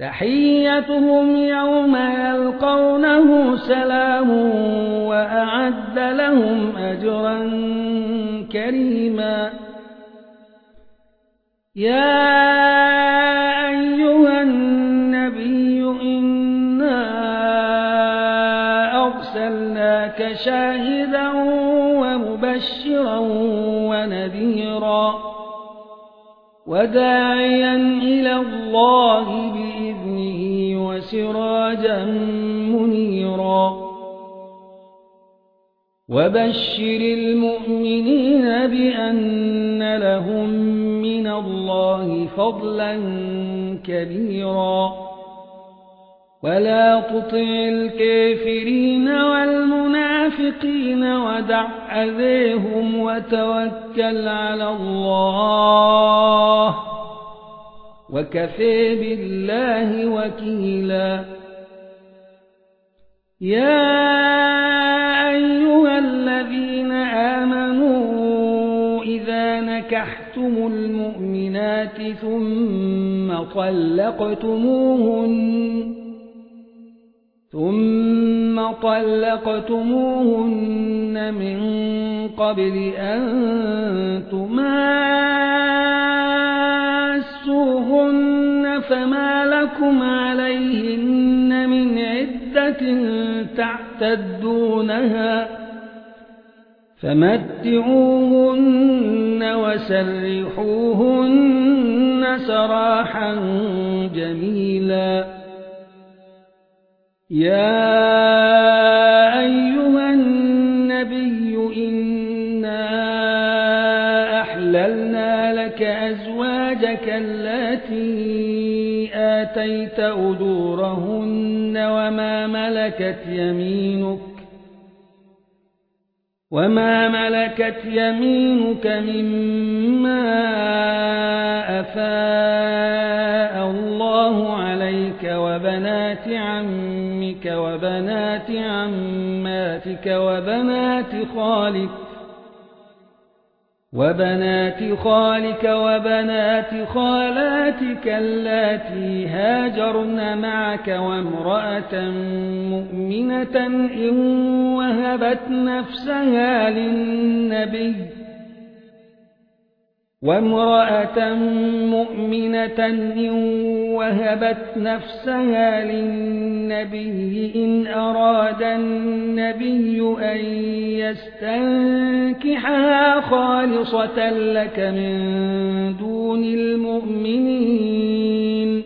تحيتهم يوم يلقونه سلام وأعد لهم أجرا كريما يا أيها النبي إنا أرسلناك شاهدا ومبشرا ونذيرا وداعيا إلى الله بإذنه وسراجا منيرا وبشر المؤمنين بأن لهم من الله فضلا كبيرا ولا تطع الكافرين والمنافقين ودع أذيهم وتوكل على الله وكفى بالله وكيلا يا أيها الذين آمنوا إذا نكحتم المؤمنات ثم طلقتموهن من قبل أن تماسوهن فما لكم عليهن من عدة تعتدونها فمتعوهن وسرحوهن سراحا جميلا يا أيها النبي إنا أحللنا لك أزواجك التي آتيت أجورهن وما ملكت يمينك مما أفاء الله عليك وبنات عمك وبنات عماتك وبنات خالك وبنات خالاتك اللاتي هاجرن معك وامرأة مؤمنة إن وهبت نفسها للنبي إن أراد النبي أن يستنكحها خالصة لك من دون المؤمنين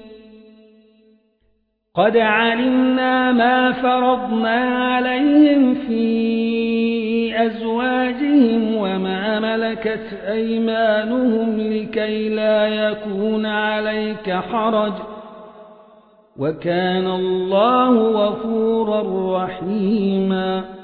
قد علمنا ما فرضنا عليهم في أزواجهم وما ملكت أيمانهم لكي لا يكون عليك حرج وكان الله غفورا رحيما